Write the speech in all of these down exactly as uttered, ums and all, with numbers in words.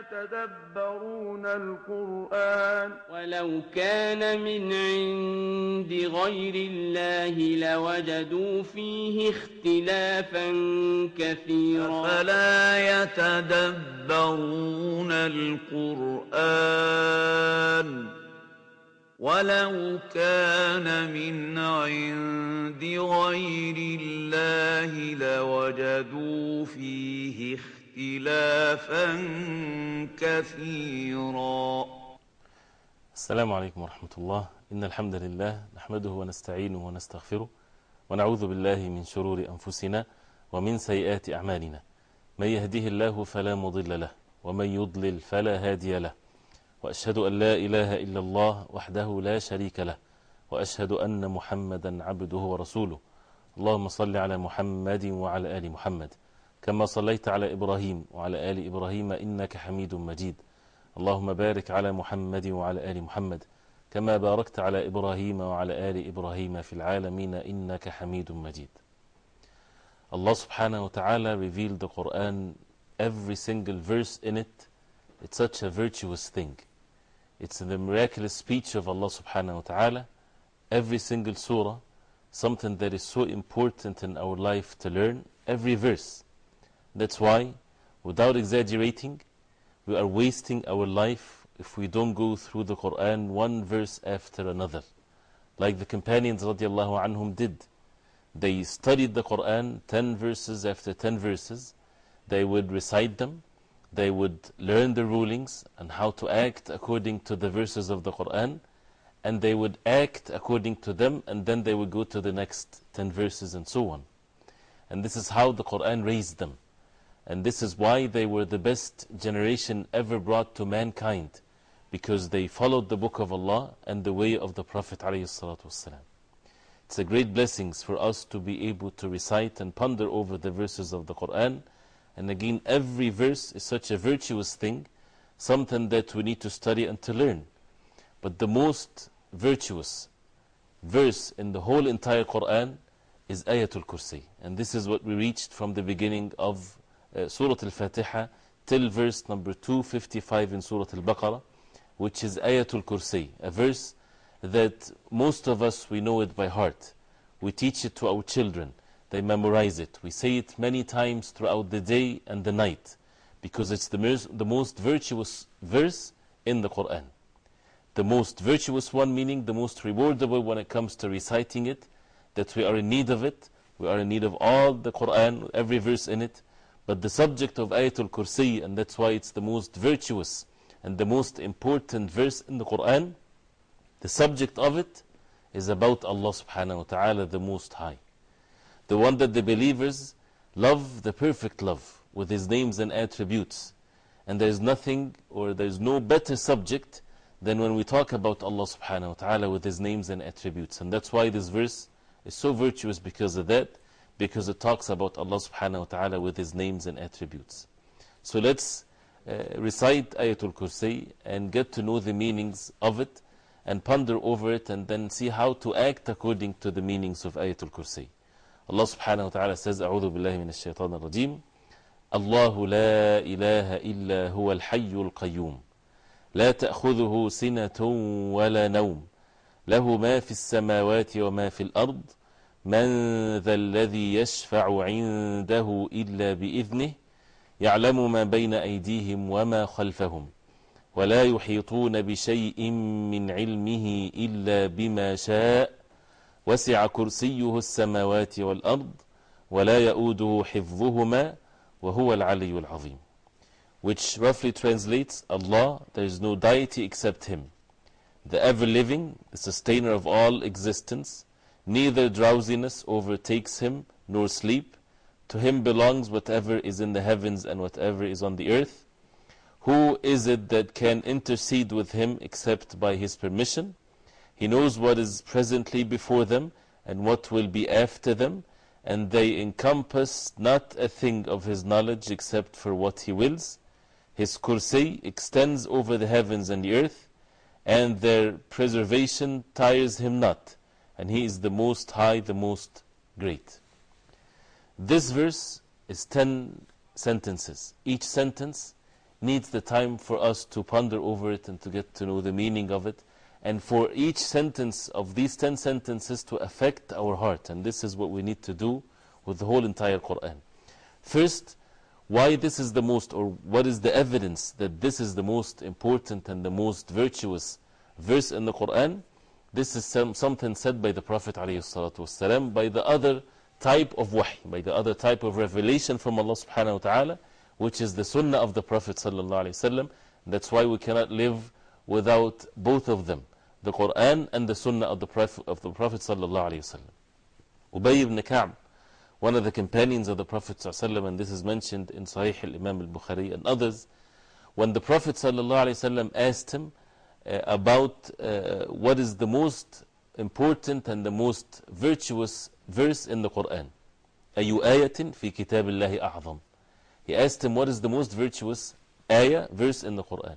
يتدبرون القرآن ولو كان من عند غير الله لوجدوا فيه اختلافا كثيرا أفلا يتدبرون القرآن ولو كان من عند غير الله لوجدوا فيه اختلافا كثيرا. السلام عليكم ورحمة الله. إن الحمد لله نحمده ونستعينه ونستغفره ونعوذ بالله من شرور أنفسنا ومن سيئات أعمالنا. من يهده الله فلا مضل له ومن يضلل فلا هادي له، وأشهد أن لا إله إلا الله وحده لا شريك له، وأشهد أن محمدا عبده ورسوله. اللهم صل على محمد وعلى آل محمد كما صليت على إبراهيم وعلى آل إبراهيم إنك حميد مجيد. اللهم بارك على محمد وعلى آل محمد كما باركت على إبراهيم وعلى آل إبراهيم في العالمين إنك حميد مجيد. Allah subhanahu wa ta'ala revealed the Quran, every single verse in it. It's such a virtuous thing. It's the miraculous speech of Allah subhanahu wa ta'ala. Every single surah, something that is so important in our life to learn, every verse. That's why, without exaggerating, we are wasting our life if we don't go through the Quran one verse after another, like the companions radiallahu anhum did. They studied the Quran ten verses after ten verses. They would recite them, they would learn the rulings and how to act according to the verses of the Quran, and they would act according to them, and then they would go to the next ten verses and so on. And this is how the Quran raised them. And this is why they were the best generation ever brought to mankind, because they followed the book of Allah and the way of the Prophet ﷺ. It's a great blessing for us to be able to recite and ponder over the verses of the Quran. And again, every verse is such a virtuous thing, something that we need to study and to learn. But the most virtuous verse in the whole entire Quran is Ayatul Kursi. And this is what we reached from the beginning of uh, Surah Al-Fatiha till verse number two fifty-five in Surah Al-Baqarah, which is Ayatul Kursi, a verse that most of us, we know it by heart. We teach it to our children. They memorize it. We say it many times throughout the day and the night, because it's the, the most virtuous verse in the Quran. The most virtuous one, meaning the most rewardable when it comes to reciting it, that we are in need of it. We are in need of all the Quran, every verse in it. But the subject of Ayatul Kursi, and that's why it's the most virtuous and the most important verse in the Quran, the subject of it is about Allah subhanahu wa ta'ala, the Most High. The one that the believers love, the perfect love, with His names and attributes. And there is nothing, or there is no better subject than when we talk about Allah subhanahu wa ta'ala with His names and attributes. And that's why this verse is so virtuous because of that, because it talks about Allah subhanahu wa ta'ala with His names and attributes. So let's uh, recite Ayatul Kursi and get to know the meanings of it and ponder over it, and then see how to act according to the meanings of Ayatul Kursi. Allah subhanahu wa ta'ala says, أعوذ بالله من الشيطان الرجيم الله لا إله إلا هو الحي القيوم لا تأخذه سنة ولا نوم له ما في السماوات وما في الأرض من ذا الذي يشفع عنده إلا بإذنه يعلم ما بين أيديهم وما خلفهم ولا يحيطون بشيء من علمه إلا بما شاء وسع كرسيه السماوات والأرض ولا يؤوده حفظهما وهو العلي العظيم. Which roughly translates, Allah, there is no deity except Him, the ever-living, the sustainer of all existence. Neither drowsiness overtakes Him, nor sleep. To Him belongs whatever is in the heavens and whatever is on the earth. Who is it that can intercede with Him except by His permission? He knows what is presently before them and what will be after them, and they encompass not a thing of His knowledge except for what He wills. His kursi extends over the heavens and the earth, and their preservation tires Him not, and He is the Most High, the Most Great. This verse is ten sentences. Each sentence needs the time for us to ponder over it and to get to know the meaning of it, and for each sentence of these ten sentences to affect our heart. And this is what we need to do with the whole entire Quran. First, why this is the most, or what is the evidence that this is the most important and the most virtuous verse in the Quran? This is some, something said by the Prophet ﷺ, by the other type of wahy, by the other type of revelation from Allah subhanahu wa ta'ala, which is the sunnah of the Prophet ﷺ. That's why we cannot live without both of them, the Quran and the sunnah of the Prophet, of the Prophet ﷺ. Ubay ibn Ka'b, one of the companions of the Prophet ﷺ, and this is mentioned in Sahih al-Imam al-Bukhari and others, when the Prophet ﷺ asked him uh, about uh, what is the most important and the most virtuous verse in the Quran. أَيُّ آيَةٍ فِي كِتَابِ اللَّهِ أَعْظَمُ. He asked him what is the most virtuous ayah, verse in the Quran.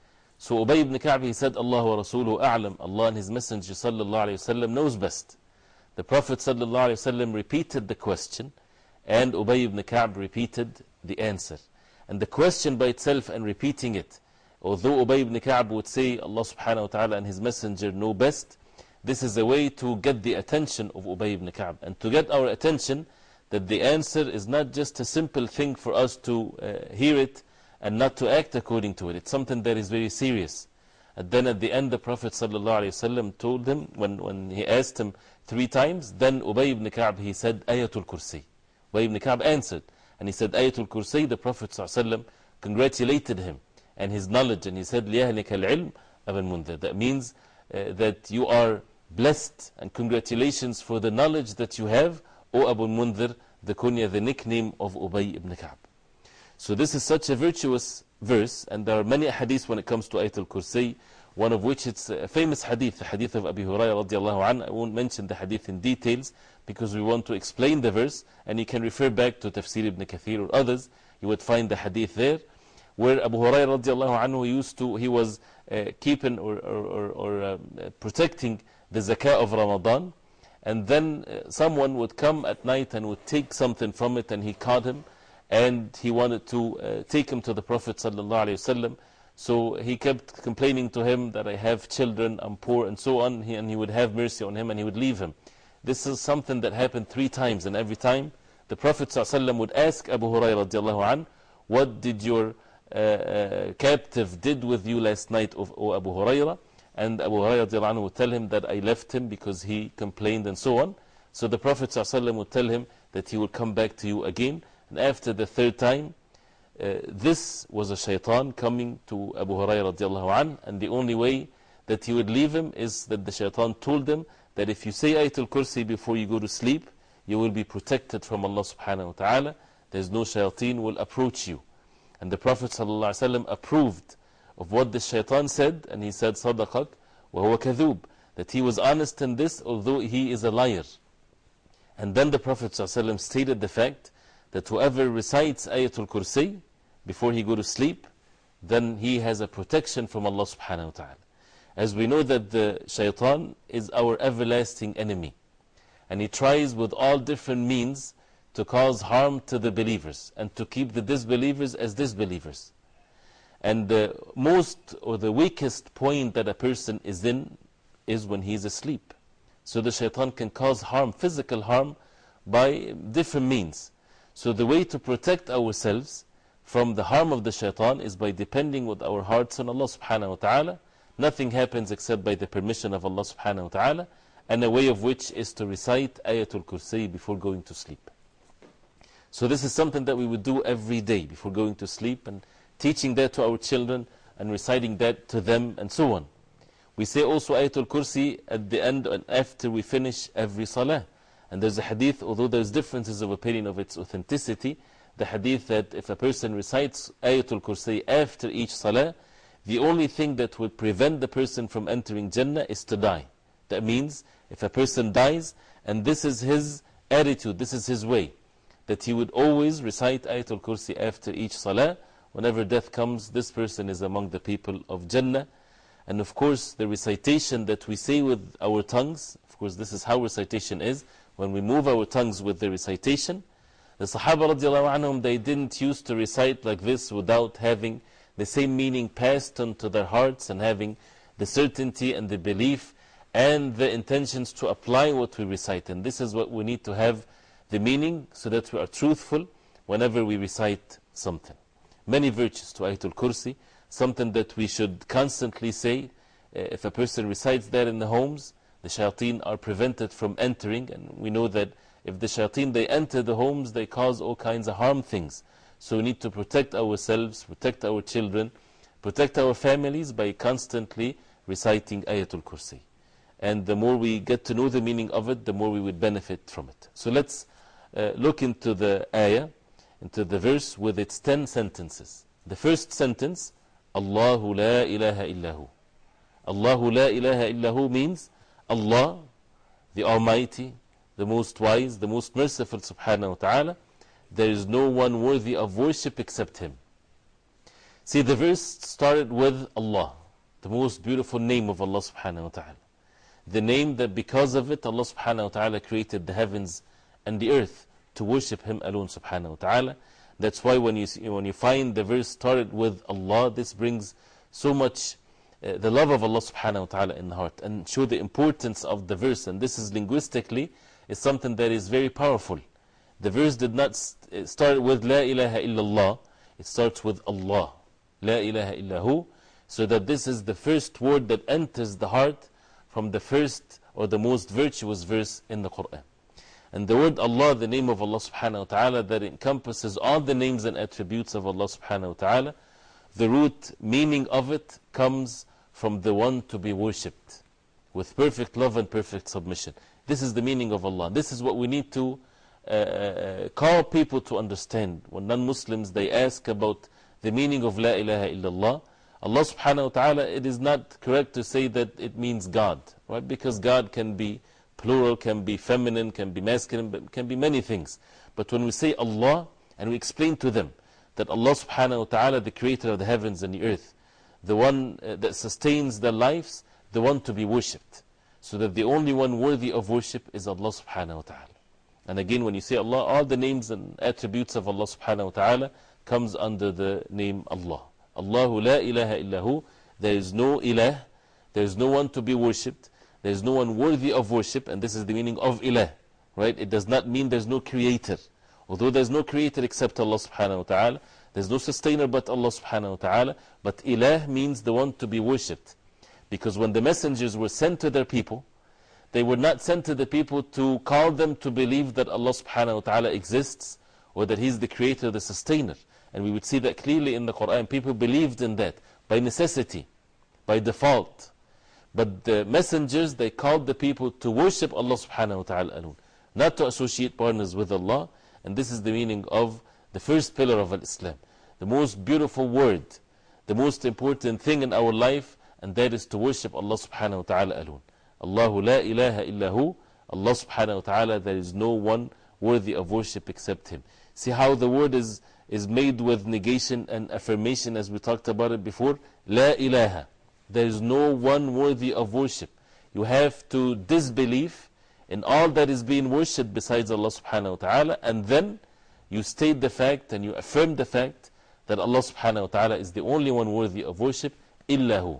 So Ubay ibn Ka'b, he said, Allah wa Rasuluhu a'lam, Allah and His Messenger sallallahu alayhi wa sallam knows best. The Prophet sallallahu alayhi wa sallam repeated the question, and Ubay ibn Ka'b repeated the answer. And the question by itself and repeating it, although Ubay ibn Ka'b would say Allah subhanahu wa ta'ala and His Messenger know best, this is a way to get the attention of Ubay ibn Ka'b, and to get our attention that the answer is not just a simple thing for us to uh, hear it and not to act according to it. It's something that is very serious. And then at the end, the Prophet ﷺ told him, when, when he asked him three times, then Ubay ibn Ka'b, he said, Ayatul Kursi. Ubay ibn Ka'b answered, and he said, Ayatul Kursi. The Prophet ﷺ congratulated him and his knowledge, and he said, لِيَهْلِكَ الْعِلْمِ أَبَا الْمُنذِرِ. That means uh, that you are blessed, and congratulations for the knowledge that you have, O Abu al-Mundhir, the kunya, the nickname of Ubay ibn Ka'b. So this is such a virtuous verse, and there are many hadiths when it comes to Ayatul Kursi, one of which it's a famous hadith, the hadith of Abi Hurairah radiallahu anhu. I won't mention the hadith in details because we want to explain the verse, and you can refer back to Tafsir ibn Kathir or others. You would find the hadith there, where Abu Hurairah radiallahu anhu used to, he was uh, keeping or, or, or, or uh, protecting the zakah of Ramadan, and then uh, someone would come at night and would take something from it, and he caught him, and he wanted to uh, take him to the Prophet sallallahu alaihi wasallam. So he kept complaining to him that I have children, I'm poor, and so on, he, and he would have mercy on him and he would leave him. This is something that happened three times, and every time the Prophet sallallahu alaihi wasallam would ask Abu Hurairah radiallahu anh, what did your uh, uh, captive did with you last night, of, O Abu Hurairah? And Abu Hurairah radiallahu anh would tell him that I left him because he complained and so on. So the Prophet sallallahu alaihi wasallam would tell him that he would come back to you again. And after the third time, uh, this was a shaitan coming to Abu Hurairah radiallahu anh, and the only way that he would leave him is that the shaitan told him that if you say Ayatul Kursi before you go to sleep, you will be protected from Allah subhanahu wa ta'ala. There's no shaitan will approach you. And the Prophet sallallahu alaihi wasallam approved of what the shaitan said, and he said, Sadaqak wa huwa kadhub, that he was honest in this, although he is a liar. And then the Prophet sallallahu alaihi wasallam stated the fact that whoever recites Ayatul Kursi before he go to sleep, then he has a protection from Allah subhanahu wa ta'ala. As we know that the shaitan is our everlasting enemy, and he tries with all different means to cause harm to the believers and to keep the disbelievers as disbelievers. And the most or the weakest point that a person is in is when he is asleep. So the shaitan can cause harm, physical harm, by different means. So the way to protect ourselves from the harm of the shaitan is by depending with our hearts on Allah subhanahu wa ta'ala. Nothing happens except by the permission of Allah subhanahu wa ta'ala, and a way of which is to recite Ayatul Kursi before going to sleep. So this is something that we would do every day before going to sleep, and teaching that to our children and reciting that to them and so on. We say also Ayatul Kursi at the end and after we finish every salah. And there's a hadith, although there's differences of opinion of its authenticity, the hadith that if a person recites Ayatul Kursi after each salah, the only thing that would prevent the person from entering Jannah is to die. That means if a person dies, and this is his attitude, this is his way, that he would always recite Ayatul Kursi after each salah, whenever death comes, this person is among the people of Jannah. And of course, the recitation that we say with our tongues, of course, this is how recitation is. When we move our tongues with the recitation, the Sahaba radiallahu anhum, they didn't used to recite like this without having the same meaning passed on to their hearts, and having the certainty and the belief and the intentions to apply what we recite. And this is what we need to have the meaning, so that we are truthful whenever we recite something. Many virtues to Ayatul Kursi, something that we should constantly say. If a person recites that in the homes, the shayateen are prevented from entering, and we know that if the shayateen, they enter the homes, they cause all kinds of harm things. So we need to protect ourselves, protect our children, protect our families by constantly reciting Ayatul Kursi. And the more we get to know the meaning of it, the more we would benefit from it. So let's uh, look into the ayah, into the verse with its ten sentences. The first sentence, Allahu la ilaha illahu. Allahu la ilaha illahu means Allah, the Almighty, the Most Wise, the Most Merciful subhanahu wa ta'ala. There is no one worthy of worship except Him. See, the verse started with Allah, the most beautiful name of Allah subhanahu wa ta'ala. The name that because of it, Allah subhanahu wa ta'ala created the heavens and the earth to worship Him alone subhanahu wa ta'ala. That's why when you, see, when you find the verse started with Allah, this brings so much uh, the love of Allah subhanahu wa ta'ala in the heart, and show the importance of the verse. And this is linguistically, is something that is very powerful. The verse did not st start with La ilaha illallah, it starts with Allah, La ilaha illahu, so that this is the first word that enters the heart from the first or the most virtuous verse in the Quran. And the word Allah, the name of Allah subhanahu wa ta'ala, that encompasses all the names and attributes of Allah subhanahu wa ta'ala, the root meaning of it comes from the one to be worshipped with perfect love and perfect submission. This is the meaning of Allah. This is what we need to uh, call people to understand. When non-Muslims, they ask about the meaning of La ilaha illallah, Allah subhanahu wa ta'ala, it is not correct to say that it means God, right? Because God can be plural, can be feminine, can be masculine, can be many things. But when we say Allah, and we explain to them that Allah subhanahu wa ta'ala, the creator of the heavens and the earth, the one uh, that sustains their lives, the one to be worshipped, so that the only one worthy of worship is Allah subhanahu wa ta'ala. And again, when you say Allah, all the names and attributes of Allah subhanahu wa ta'ala comes under the name Allah. Allahu la ilaha illahu. There is no ilah, there is no one to be worshipped, there is no one worthy of worship, and this is the meaning of ilah, right? It does not mean there is no creator. Although there is no creator except Allah subhanahu wa ta'ala, there is no sustainer but Allah subhanahu wa ta'ala, but ilah means the one to be worshipped. Because when the messengers were sent to their people, they were not sent to the people to call them to believe that Allah subhanahu wa ta'ala exists, or that He is the creator, the sustainer. And we would see that clearly in the Quran. People believed in that by necessity, by default. But the messengers, they called the people to worship Allah subhanahu wa ta'ala alone, not to associate partners with Allah. And this is the meaning of the first pillar of Islam, the most beautiful word, the most important thing in our life, and that is to worship Allah subhanahu wa ta'ala alone. Allahu la ilaha illahu. Allah subhanahu wa ta'ala, there is no one worthy of worship except Him. See how the word is, is made with negation and affirmation, as we talked about it before. La ilaha. There is no one worthy of worship. You have to disbelieve in all that is being worshipped besides Allah subhanahu wa ta'ala, and then you state the fact and you affirm the fact that Allah subhanahu wa ta'ala is the only one worthy of worship, illahu.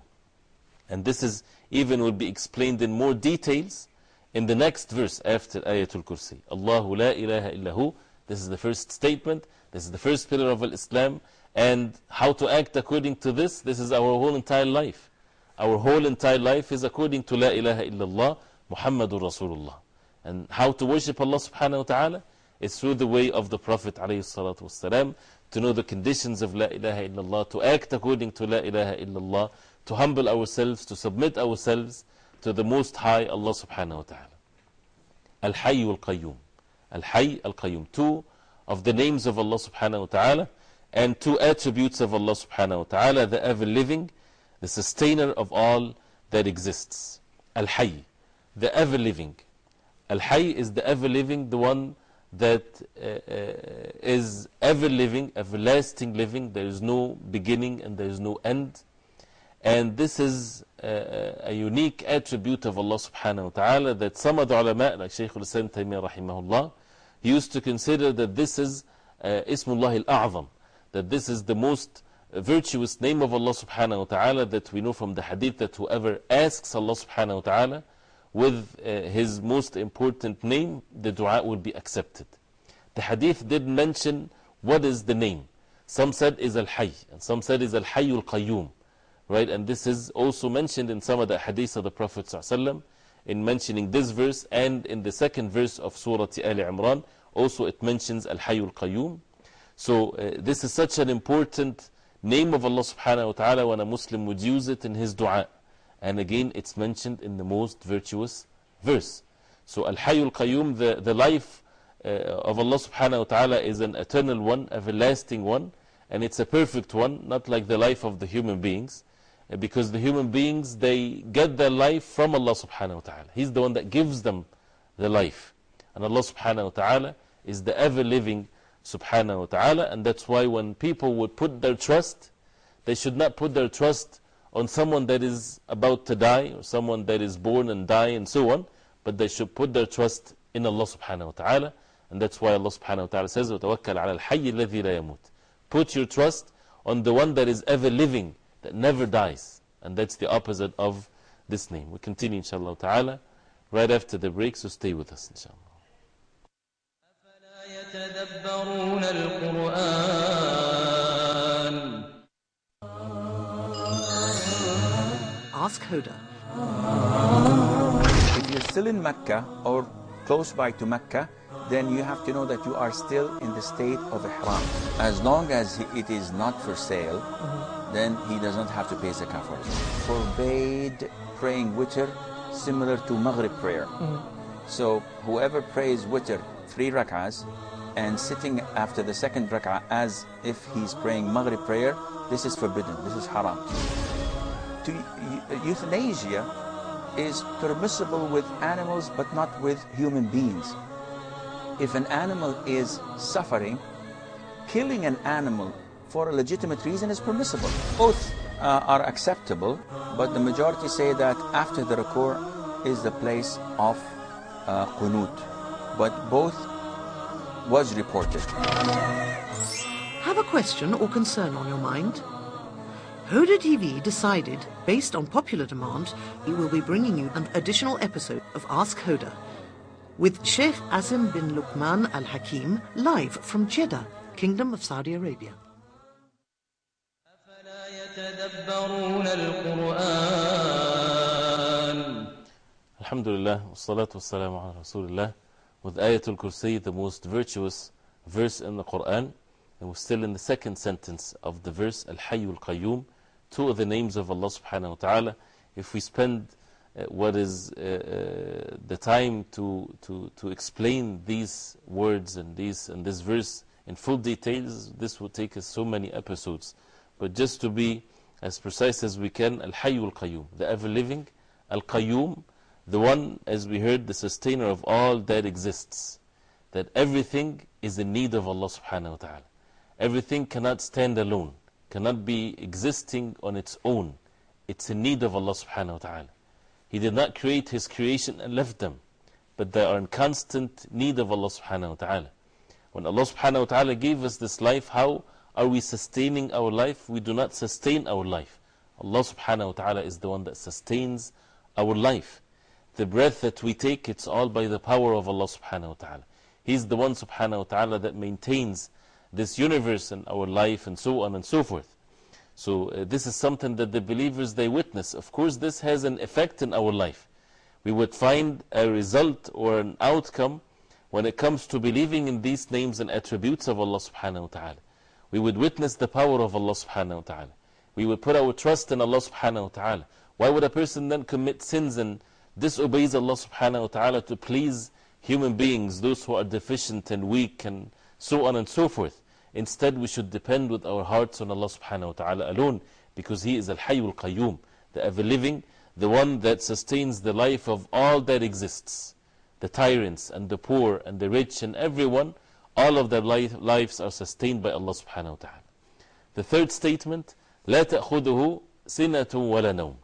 And this is even will be explained in more details in the next verse after Ayatul Kursi. Allahu la ilaha illahu. This is the first statement. This is the first pillar of Islam. And how to act according to this, this is our whole entire life. Our whole entire life is according to La ilaha illallah, Muhammadur Rasulullah. And how to worship Allah subhanahu wa ta'ala is through the way of the Prophet alayhi salatu wasalam, to know the conditions of La ilaha illallah, to act according to La ilaha illallah, to humble ourselves, to submit ourselves to the Most High Allah subhanahu wa ta'ala. Al-Hayy al-Qayyum. Al-Hayy al-Qayyum. Two of the names of Allah subhanahu wa ta'ala, and two attributes of Allah subhanahu wa ta'ala, the ever-living, the sustainer of all that exists. Al-Hayy, the ever-living. Al-Hayy is the ever-living, the one that uh, uh, is ever-living, everlasting living. There is no beginning and there is no end. And this is uh, a unique attribute of Allah subhanahu wa ta'ala that some of the ulama, like Shaykh al-Islam Taymiyyah rahimahullah, he used to consider that this is uh, Ismullah al-A'zam, that this is the most virtuous name of Allah subhanahu wa ta'ala that we know from the hadith that whoever asks Allah subhanahu wa ta'ala with uh, his most important name, the dua will be accepted. The hadith did mention what is the name. Some said is Al-Hayy, and some said is Al-Hayyul Qayyum. Right? And this is also mentioned in some of the hadiths of the Prophet ﷺ, in mentioning this verse, and in the second verse of Surah Al Imran, also it mentions Al-Hayyul Qayyum. So uh, this is such an important name of Allah subhanahu wa ta'ala when a Muslim would use it in his dua. And again, it's mentioned in the most virtuous verse. So Al-Hayyul Qayyum, the, the life uh, of Allah subhanahu wa ta'ala is an eternal one, everlasting one, and it's a perfect one, not like the life of the human beings. Uh, because the human beings, they get their life from Allah subhanahu wa ta'ala. He's the one that gives them the life. And Allah subhanahu wa ta'ala is the ever-living subhanahu wa ta'ala, and that's why when people would put their trust, they should not put their trust on someone that is about to die, or someone that is born and die and so on, but they should put their trust in Allah subhanahu wa ta'ala, and that's why Allah subhanahu wa ta'ala says, وَتَوَكَّلْ عَلَى الْحَيِّ الَّذِي لَا يَمُوتُ. Put your trust on the one that is ever living, that never dies, and that's the opposite of this name. We continue inshallah ta'ala right after the break, so stay with us inshallah. يتدبرون القرآن. Ask Huda. If you're still in Mecca or close by to Mecca, then you have to know that you are still in the state of Ihram. As long as it is not for sale, mm-hmm. then he does not have to pay zakah for it. Forbade praying witr similar to Maghrib prayer. Mm-hmm. So whoever prays witr three rak'ahs and sitting after the second rak'ah as if he's praying Maghrib prayer, this is forbidden, this is haram. To, euthanasia is permissible with animals but not with human beings. If an animal is suffering, killing an animal for a legitimate reason is permissible. Both uh, are acceptable, but the majority say that after the ruku' is the place of uh, qunut. But both was reported. Have a question or concern on your mind? Huda T V decided, based on popular demand, he will be bringing you an additional episode of Ask Huda with Sheikh Asim bin Luqman Al Hakim live from Jeddah, Kingdom of Saudi Arabia. Alhamdulillah, wassalatu wassalamu ala Rasulillah. With Ayatul Kursi, the most virtuous verse in the Quran, and we're still in the second sentence of the verse, Al-Hayyul Qayyum, two of the names of Allah subhanahu wa ta'ala. If we spend uh, what is uh, uh, the time to, to, to explain these words and, these, and this verse in full details, this will take us so many episodes. But just to be as precise as we can, Al-Hayyul Qayyum, the ever-living, Al-Qayyum, the one, as we heard, the sustainer of all that exists. That everything is in need of Allah subhanahu wa ta'ala. Everything cannot stand alone, cannot be existing on its own. It's in need of Allah subhanahu wa ta'ala. He did not create His creation and left them, but they are in constant need of Allah subhanahu wa ta'ala. When Allah subhanahu wa ta'ala gave us this life, how are we sustaining our life? We do not sustain our life. Allah subhanahu wa ta'ala is the one that sustains our life. The breath that we take, it's all by the power of Allah subhanahu wa ta'ala. He's the one subhanahu wa ta'ala that maintains this universe and our life and so on and so forth. So uh, this is something that the believers, they witness. Of course, this has an effect in our life. We would find a result or an outcome when it comes to believing in these names and attributes of Allah subhanahu wa ta'ala. We would witness the power of Allah subhanahu wa ta'ala. We would put our trust in Allah subhanahu wa ta'ala. Why would a person then commit sins and disobeys Allah subhanahu wa ta'ala to please human beings, those who are deficient and weak and so on and so forth? Instead, we should depend with our hearts on Allah subhanahu wa ta'ala alone, because He is Al-Hayyul Qayyum, the ever-living, the one that sustains the life of all that exists. The tyrants and the poor and the rich and everyone, all of their life, lives are sustained by Allah subhanahu wa ta'ala. The third statement, لا تأخذه سنة ولا نوم,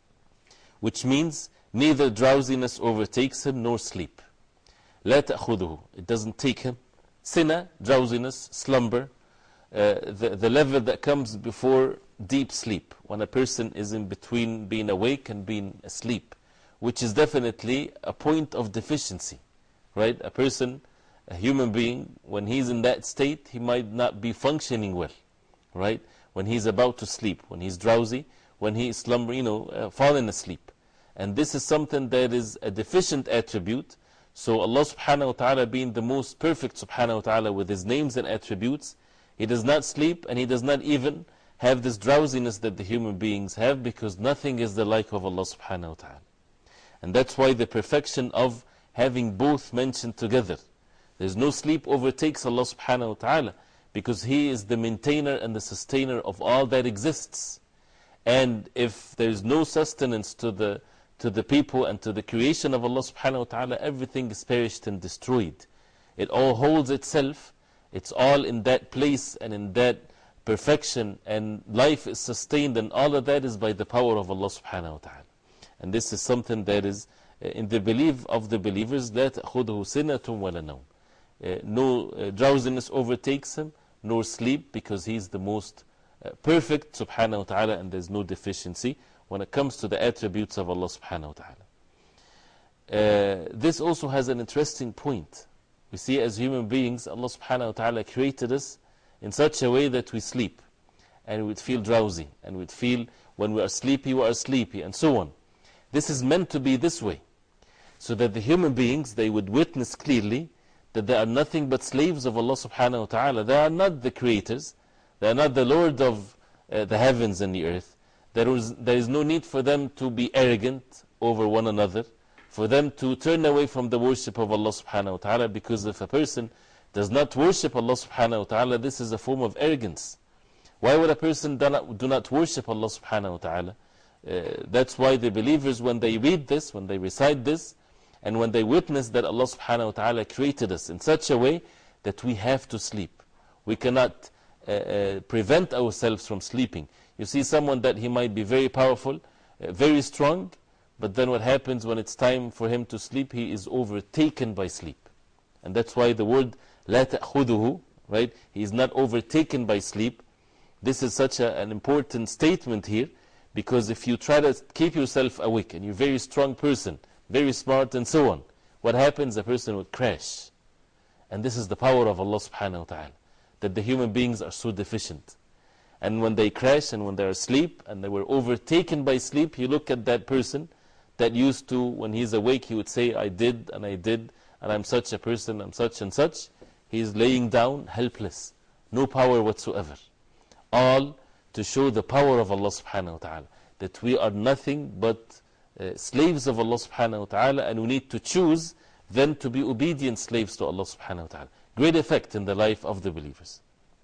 which means neither drowsiness overtakes him nor sleep. لا تأخذه, it doesn't take him. Sinna, drowsiness, slumber. uh, the, the level that comes before deep sleep, when a person is in between being awake and being asleep, which is definitely a point of deficiency, right? A person, a human being, when he's in that state, he might not be functioning well, right? When he's about to sleep, when he's drowsy, when he is slumbering, you know, uh, falling asleep. And this is something that is a deficient attribute. So Allah subhanahu wa ta'ala, being the most perfect subhanahu wa ta'ala with His names and attributes, He does not sleep and He does not even have this drowsiness that the human beings have, because nothing is the like of Allah subhanahu wa ta'ala. And that's why the perfection of having both mentioned together. There's no sleep overtakes Allah subhanahu wa ta'ala, because He is the maintainer and the sustainer of all that exists. And if there's no sustenance to the, to the people and to the creation of Allah subhanahu wa ta'ala, everything is perished and destroyed. It all holds itself, it's all in that place and in that perfection, and life is sustained, and all of that is by the power of Allah subhanahu wa ta'ala. And this is something that is uh, in the belief of the believers, لا تأخذه سنة ولا نوم. Uh, no uh, drowsiness overtakes him, nor sleep, because He is the most uh, perfect subhanahu wa ta'ala, and there's no deficiency when it comes to the attributes of Allah subhanahu wa ta'ala. Uh, this also has an interesting point. We see as human beings, Allah subhanahu wa ta'ala created us in such a way that we sleep, and we'd feel drowsy, and we'd feel when we are sleepy, we are sleepy, and so on. This is meant to be this way, so that the human beings, they would witness clearly that they are nothing but slaves of Allah subhanahu wa ta'ala. They are not the creators, they are not the Lord of uh, the heavens and the earth. There is, there is no need for them to be arrogant over one another, for them to turn away from the worship of Allah subhanahu wa ta'ala, because if a person does not worship Allah subhanahu wa ta'ala, this is a form of arrogance. Why would a person do not, do not worship Allah subhanahu wa ta'ala? Uh, that's why the believers, when they read this, when they recite this, and when they witness that Allah subhanahu wa ta'ala created us in such a way that we have to sleep. We cannot uh, uh, prevent ourselves from sleeping. You see someone that he might be very powerful, uh, very strong, but then what happens when it's time for him to sleep, he is overtaken by sleep. And that's why the word لا تأخذه, right? He is not overtaken by sleep. This is such a, an important statement here, because if you try to keep yourself awake and you're a very strong person, very smart and so on, what happens? A person would crash. And this is the power of Allah subhanahu wa ta'ala, that the human beings are so deficient. And when they crash and when they are asleep and they were overtaken by sleep, you look at that person that used to, when he's awake, he would say, I did and I did, and I'm such a person, I'm such and such. He is laying down helpless, no power whatsoever. All to show the power of Allah subhanahu wa ta'ala, that we are nothing but uh, slaves of Allah subhanahu wa ta'ala, and we need to choose then to be obedient slaves to Allah subhanahu wa ta'ala. Great effect in the life of the believers.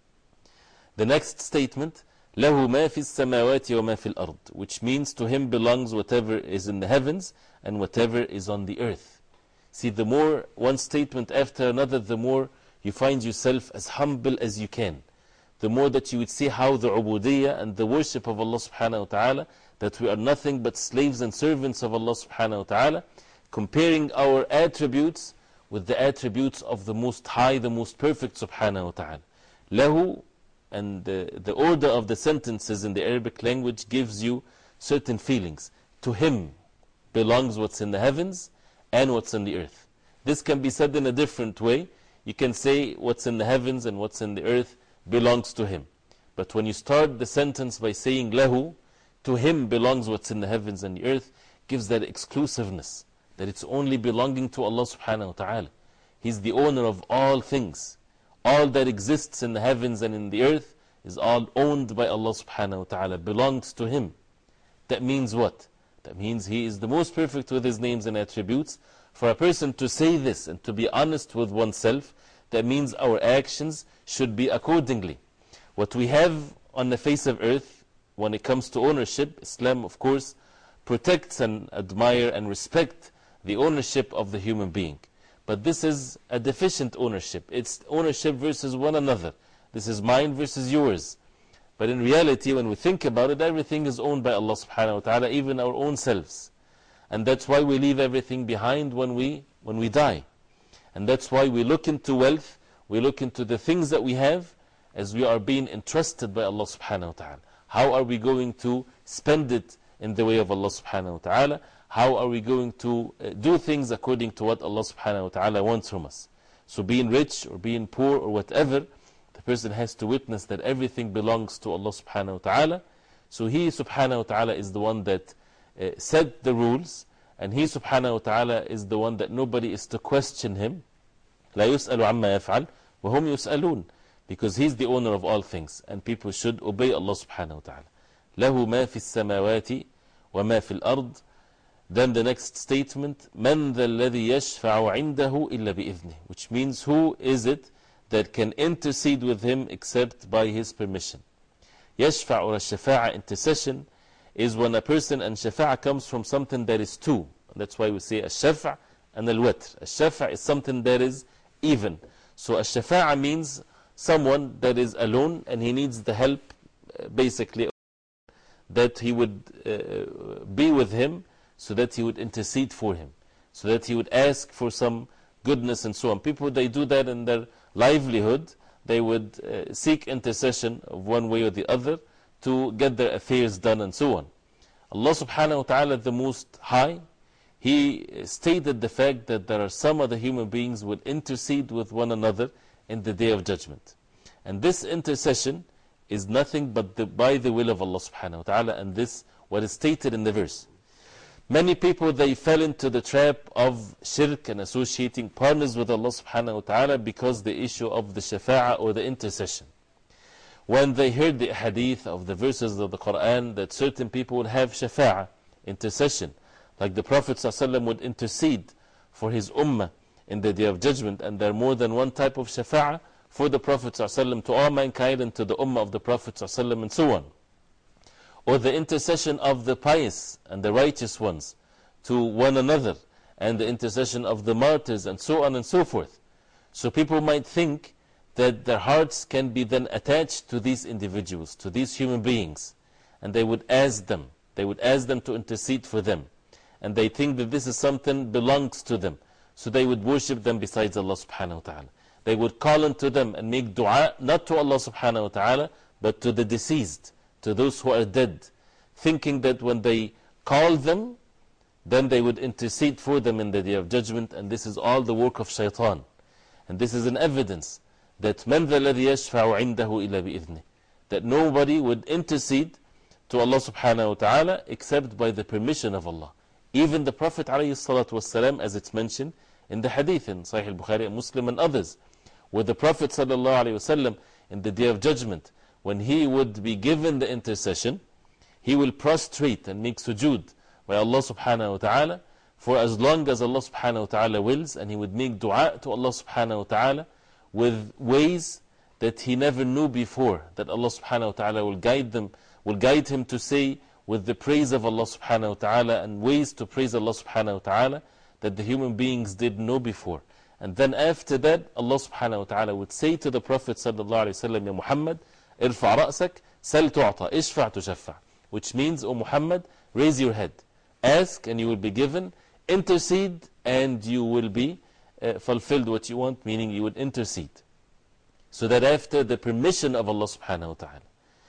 The next statement, لَهُ مَا فِي السَّمَاوَاتِ وَمَا فِي الْأَرْضِ, which means to Him belongs whatever is in the heavens and whatever is on the earth. See, the more one statement after another, the more you find yourself as humble as you can. The more that you would see how the ubudiyyah and the worship of Allah subhanahu wa ta'ala, that we are nothing but slaves and servants of Allah subhanahu wa ta'ala, comparing our attributes with the attributes of the Most High, the Most Perfect subhanahu wa ta'ala. Lahu, and the, the order of the sentences in the Arabic language gives you certain feelings. To Him belongs what's in the heavens and what's in the earth. This can be said in a different way. You can say what's in the heavens and what's in the earth belongs to Him. But when you start the sentence by saying Lahu, to Him belongs what's in the heavens and the earth, gives that exclusiveness, that it's only belonging to Allah subhanahu wa ta'ala. He's the owner of all things. All that exists in the heavens and in the earth is all owned by Allah subhanahu wa ta'ala, belongs to Him. That means what? That means He is the most perfect with His names and attributes. For a person to say this and to be honest with oneself, that means our actions should be accordingly. What we have on the face of earth, when it comes to ownership, Islam of course protects and admire and respect the ownership of the human being. But this is a deficient ownership. It's ownership versus one another. This is mine versus yours. But in reality, when we think about it, everything is owned by Allah subhanahu wa ta'ala, even our own selves. And that's why we leave everything behind when we, when we die. And that's why we look into wealth, we look into the things that we have, as we are being entrusted by Allah subhanahu wa ta'ala. How are we going to spend it in the way of Allah subhanahu wa ta'ala? How are we going to uh, do things according to what Allah subhanahu wa ta'ala wants from us? So being rich or being poor or whatever, the person has to witness that everything belongs to Allah subhanahu wa ta'ala. So He subhanahu wa ta'ala is the one that uh, set the rules, and He subhanahu wa ta'ala is the one that nobody is to question Him. لا يسأل عما يفعل وهم يسألون, because He's the owner of all things, and people should obey Allah subhanahu wa ta'ala. له ما في السماوات وما في الأرض. Then the next statement, من ذا الذي يشفع عنده إلا بإذنه, which means who is it that can intercede with Him except by His permission. يشفع or الشفاعة, intercession, is when a person, and shafa'a comes from something that is two. That's why we say الشفع and الوتر. الشفع is something that is even. So الشفاعة means someone that is alone and he needs the help, uh, basically, that he would uh, be with him, so that he would intercede for him, so that he would ask for some goodness and so on. People, they do that in their livelihood. They would uh, seek intercession of one way or the other to get their affairs done and so on. Allah subhanahu wa ta'ala, the Most High, He stated the fact that there are some other human beings who would intercede with one another in the Day of Judgment. And this intercession is nothing but the, by the will of Allah subhanahu wa ta'ala, and this what is stated in the verse. Many people, they fell into the trap of shirk and associating partners with Allah subhanahu wa ta'ala because the issue of the shafa'ah or the intercession. When they heard the hadith of the verses of the Quran that certain people would have shafa'ah, intercession, like the Prophet ﷺ would intercede for his ummah in the Day of Judgment, and there are more than one type of shafa'ah for the Prophet ﷺ to all mankind and to the ummah of the Prophet ﷺ and so on. Or the intercession of the pious and the righteous ones to one another, and the intercession of the martyrs and so on and so forth. So people might think that their hearts can be then attached to these individuals, to these human beings, and they would ask them, they would ask them to intercede for them, and they think that this is something belongs to them, so they would worship them besides Allah subhanahu wa ta'ala. They would call unto them and make dua, not to Allah subhanahu wa ta'ala, but to the deceased, to those who are dead, thinking that when they call them, then they would intercede for them in the Day of Judgment, and this is all the work of shaitan. And this is an evidence that مَنْ ذَا الَّذِي يَشْفَعُ عِنْدَهُ إِلَّا بِإِذْنِهِ, that nobody would intercede to Allah subhanahu wa ta'ala except by the permission of Allah. Even the Prophet ﷺ, as it's mentioned in the hadith in Sahih al-Bukhari and Muslim and others, where the Prophet ﷺ in the Day of Judgment, when he would be given the intercession, he will prostrate and make sujood by Allah subhanahu wa ta'ala for as long as Allah subhanahu wa ta'ala wills, and he would make dua to Allah subhanahu wa ta'ala with ways that he never knew before, that Allah subhanahu wa ta'ala will guide them, will guide him to say with the praise of Allah subhanahu wa ta'ala, and ways to praise Allah subhanahu wa ta'ala that the human beings didn't know before. And then after that, Allah subhanahu wa ta'ala would say to the Prophet sallallahu alayhi wa sallam, Ya Muhammad, irfa' ra'sak, sal tu'ata, ishfa' tushaffa. Which means, O Muhammad, raise your head, ask and you will be given, intercede and you will be uh, fulfilled what you want, meaning you would intercede. So that after the permission of Allah subhanahu wa ta'ala.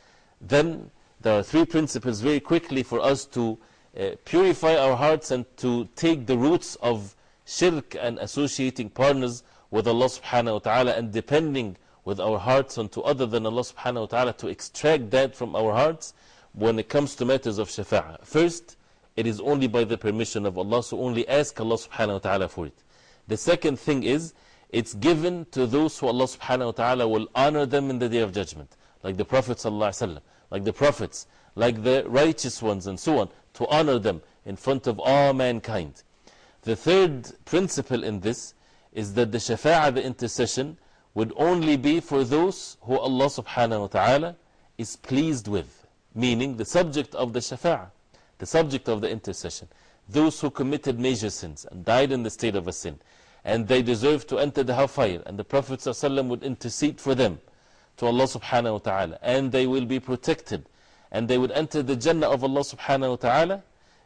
Then there are three principles very quickly for us to uh, purify our hearts and to take the roots of shirk and associating partners with Allah subhanahu wa ta'ala and depending with our hearts onto other than Allah subhanahu wa ta'ala, to extract that from our hearts when it comes to matters of shafa'ah. First, it is only by the permission of Allah, so only ask Allah subhanahu wa ta'ala for it. The second thing is, it's given to those who Allah subhanahu wa ta'ala will honor them in the Day of Judgment, like the Prophet sallallahu alaihi wasallam, like the prophets, like the righteous ones and so on, to honor them in front of all mankind. The third principle in this is that the shafa'ah, the intercession, would only be for those who Allah subhanahu wa ta'ala is pleased with. Meaning the subject of the shafa'ah, the subject of the intercession, those who committed major sins and died in the state of a sin, and they deserve to enter the hellfire, and the Prophet ﷺ would intercede for them to Allah subhanahu wa ta'ala, and they will be protected, and they would enter the Jannah of Allah subhanahu wa ta'ala.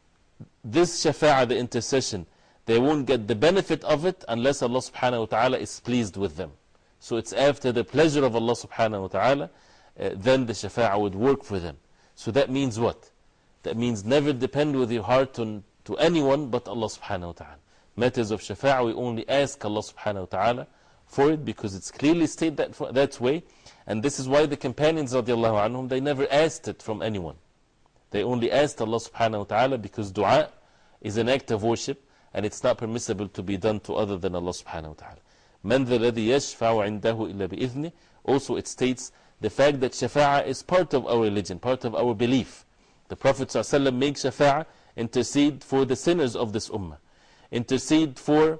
This shafa'ah, the intercession, they won't get the benefit of it unless Allah subhanahu wa ta'ala is pleased with them. So it's after the pleasure of Allah subhanahu wa ta'ala, uh, then the shafa'ah would work for them. So that means what? That means never depend with your heart on, to anyone but Allah subhanahu wa ta'ala. Matters of shafa'ah, we only ask Allah subhanahu wa ta'ala for it, because it's clearly stated that, for, that way. And this is why the companions radiallahu anhum, they never asked it from anyone. They only asked Allah subhanahu wa ta'ala, because dua is an act of worship, and it's not permissible to be done to other than Allah subhanahu wa ta'ala. مَنْ ذَا الَّذِي يَشْفَعُ عِنْدَهُ إِلَّا بِإِذْنِهِ. Also it states the fact that shafa'ah is part of our religion, part of our belief. The Prophet ﷺ makes shafa'ah, intercede for the sinners of this ummah, intercede for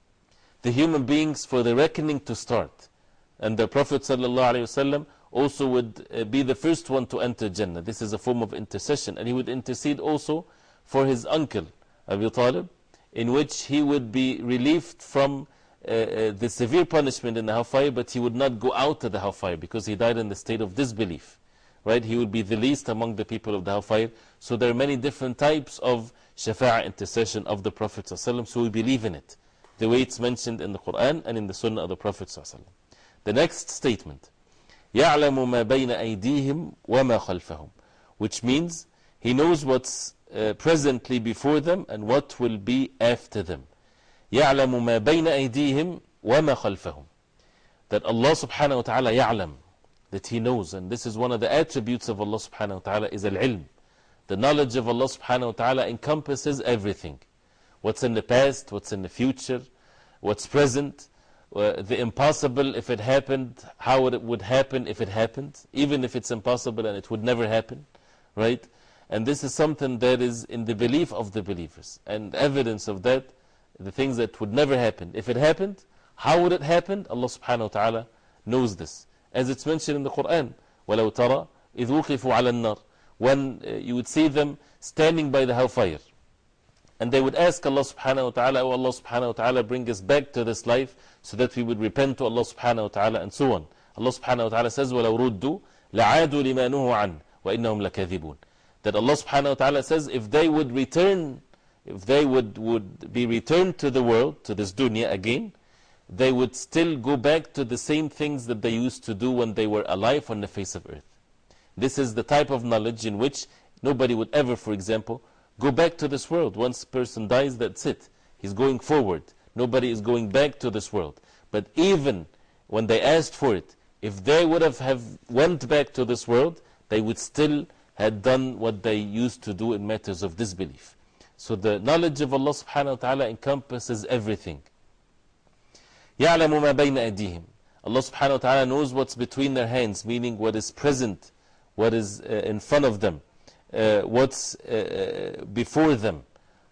the human beings for the reckoning to start. And the Prophet ﷺ also would uh, be the first one to enter Jannah. This is a form of intercession. And he would intercede also for his uncle, Abu Talib, in which he would be relieved from uh, uh, the severe punishment in the hellfire, but he would not go out of the hellfire because he died in the state of disbelief. Right? He would be the least among the people of the hellfire. So there are many different types of shafa'ah, intercession of the Prophet ﷺ, so we believe in it, the way it's mentioned in the Quran and in the Sunnah of the Prophet ﷺ. The next statement, يَعْلَمُ مَا بَيْنَ أَيْدِيهِمْ وَمَا خَلْفَهُمْ, which means he knows what's uh, presently before them and what will be after them. يَعْلَمُ مَا بَيْنَ أَيْدِيهِمْ وَمَا خَلْفَهُمْ. That Allah subhanahu wa ta'ala يَعْلَم, that He knows, and this is one of the attributes of Allah subhanahu wa ta'ala, is al-ilm. The knowledge of Allah subhanahu wa ta'ala encompasses everything. What's in the past, what's in the future, what's present, uh, the impossible if it happened, how it would happen if it happened, even if it's impossible and it would never happen, right? And this is something that is in the belief of the believers. And evidence of that, the things that would never happen. If it happened, how would it happen? Allah subhanahu wa ta'ala knows this. As it's mentioned in the Quran, وَلَوْ تَرَى إِذْ وُقِفُوا عَلَى النَّارِ. When uh, you would see them standing by the hellfire, and they would ask Allah subhanahu wa ta'ala, oh Allah subhanahu wa ta'ala, bring us back to this life so that we would repent to Allah subhanahu wa ta'ala, and so on. Allah subhanahu wa ta'ala says, وَلَوْ رُدُّوا لَعَادُوا لِمَا نُهُوا عَنْهُ وَإِنَّهُمْ لَكَاذِبُونَ. That Allah subhanahu wa ta'ala says, if they would return, if they would, would be returned to the world, to this dunya again, they would still go back to the same things that they used to do when they were alive on the face of earth. This is the type of knowledge in which nobody would ever, for example, go back to this world. Once a person dies, that's it. He's going forward. Nobody is going back to this world. But even when they asked for it, if they would have, have went back to this world, they would still have done what they used to do in matters of disbelief. So the knowledge of Allah subhanahu wa ta'ala encompasses everything. يَعْلَمُ مَا بَيْنَ أَيْدِيهِمْ. Allah subhanahu wa ta'ala knows what's between their hands, meaning what is present, what is uh, in front of them, uh, what's uh, before them,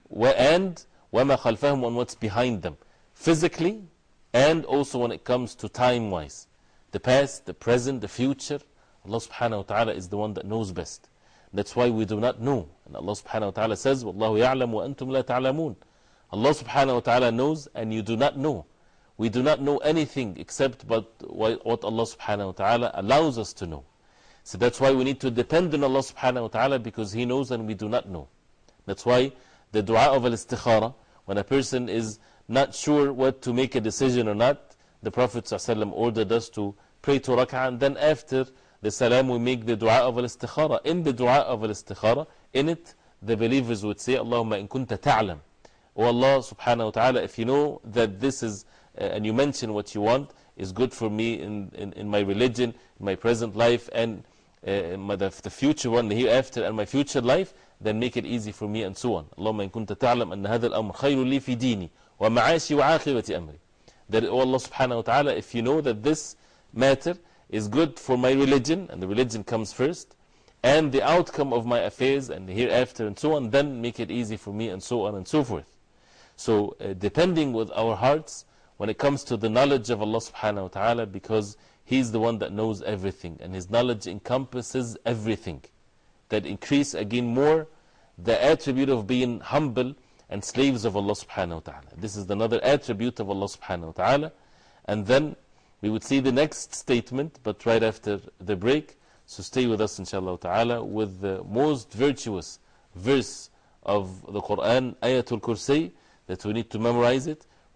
and وَمَا خَلْفَهُمْ, and what's behind them, physically, and also when it comes to time-wise. The past, the present, the future, Allah subhanahu wa ta'ala is the one that knows best. That's why we do not know. And Allah subhanahu wa ta'ala says, وَاللَّهُ يَعْلَمُ وَأَنْتُمْ لَا تَعْلَمُونَ. Allah subhanahu wa ta'ala knows and you do not know. We do not know anything except but what Allah subhanahu wa ta'ala allows us to know. So that's why we need to depend on Allah subhanahu wa ta'ala, because He knows and we do not know. That's why the dua of al-istikhara, when a person is not sure what to make a decision or not, the Prophet ﷺ ordered us to pray to rak'ah, and then after the salam we make the dua of al-istikhara. In the dua of al-istikhara, in it the believers would say, Allahumma in kunta ta'lam. O Allah subhanahu wa ta'ala, if you know that this is, uh, and you mention what you want, is good for me in, in, in my religion, in my present life, and uh, in my, the, the future one, the hereafter, and my future life, then make it easy for me, and so on. Allahumma in kunta ta'lam anna hadha al-amr khayrun li fi dini wa ma'ashi wa akhirati amri. That, O Allah subhanahu wa ta'ala, if you know that this matter is good for my religion, and the religion comes first, and the outcome of my affairs, and the hereafter, and so on, then make it easy for me, and so on and so forth. So, uh, depending with our hearts when it comes to the knowledge of Allah subhanahu wa ta'ala, because He's the one that knows everything, and His knowledge encompasses everything. That increase again more the attribute of being humble and slaves of Allah subhanahu wa ta'ala. This is another attribute of Allah subhanahu wa ta'ala. And then we would see the next statement, but right after the break. So stay with us inshallah ta'ala with the most virtuous verse of the Quran, Ayatul Kursi, that we need to memorize it.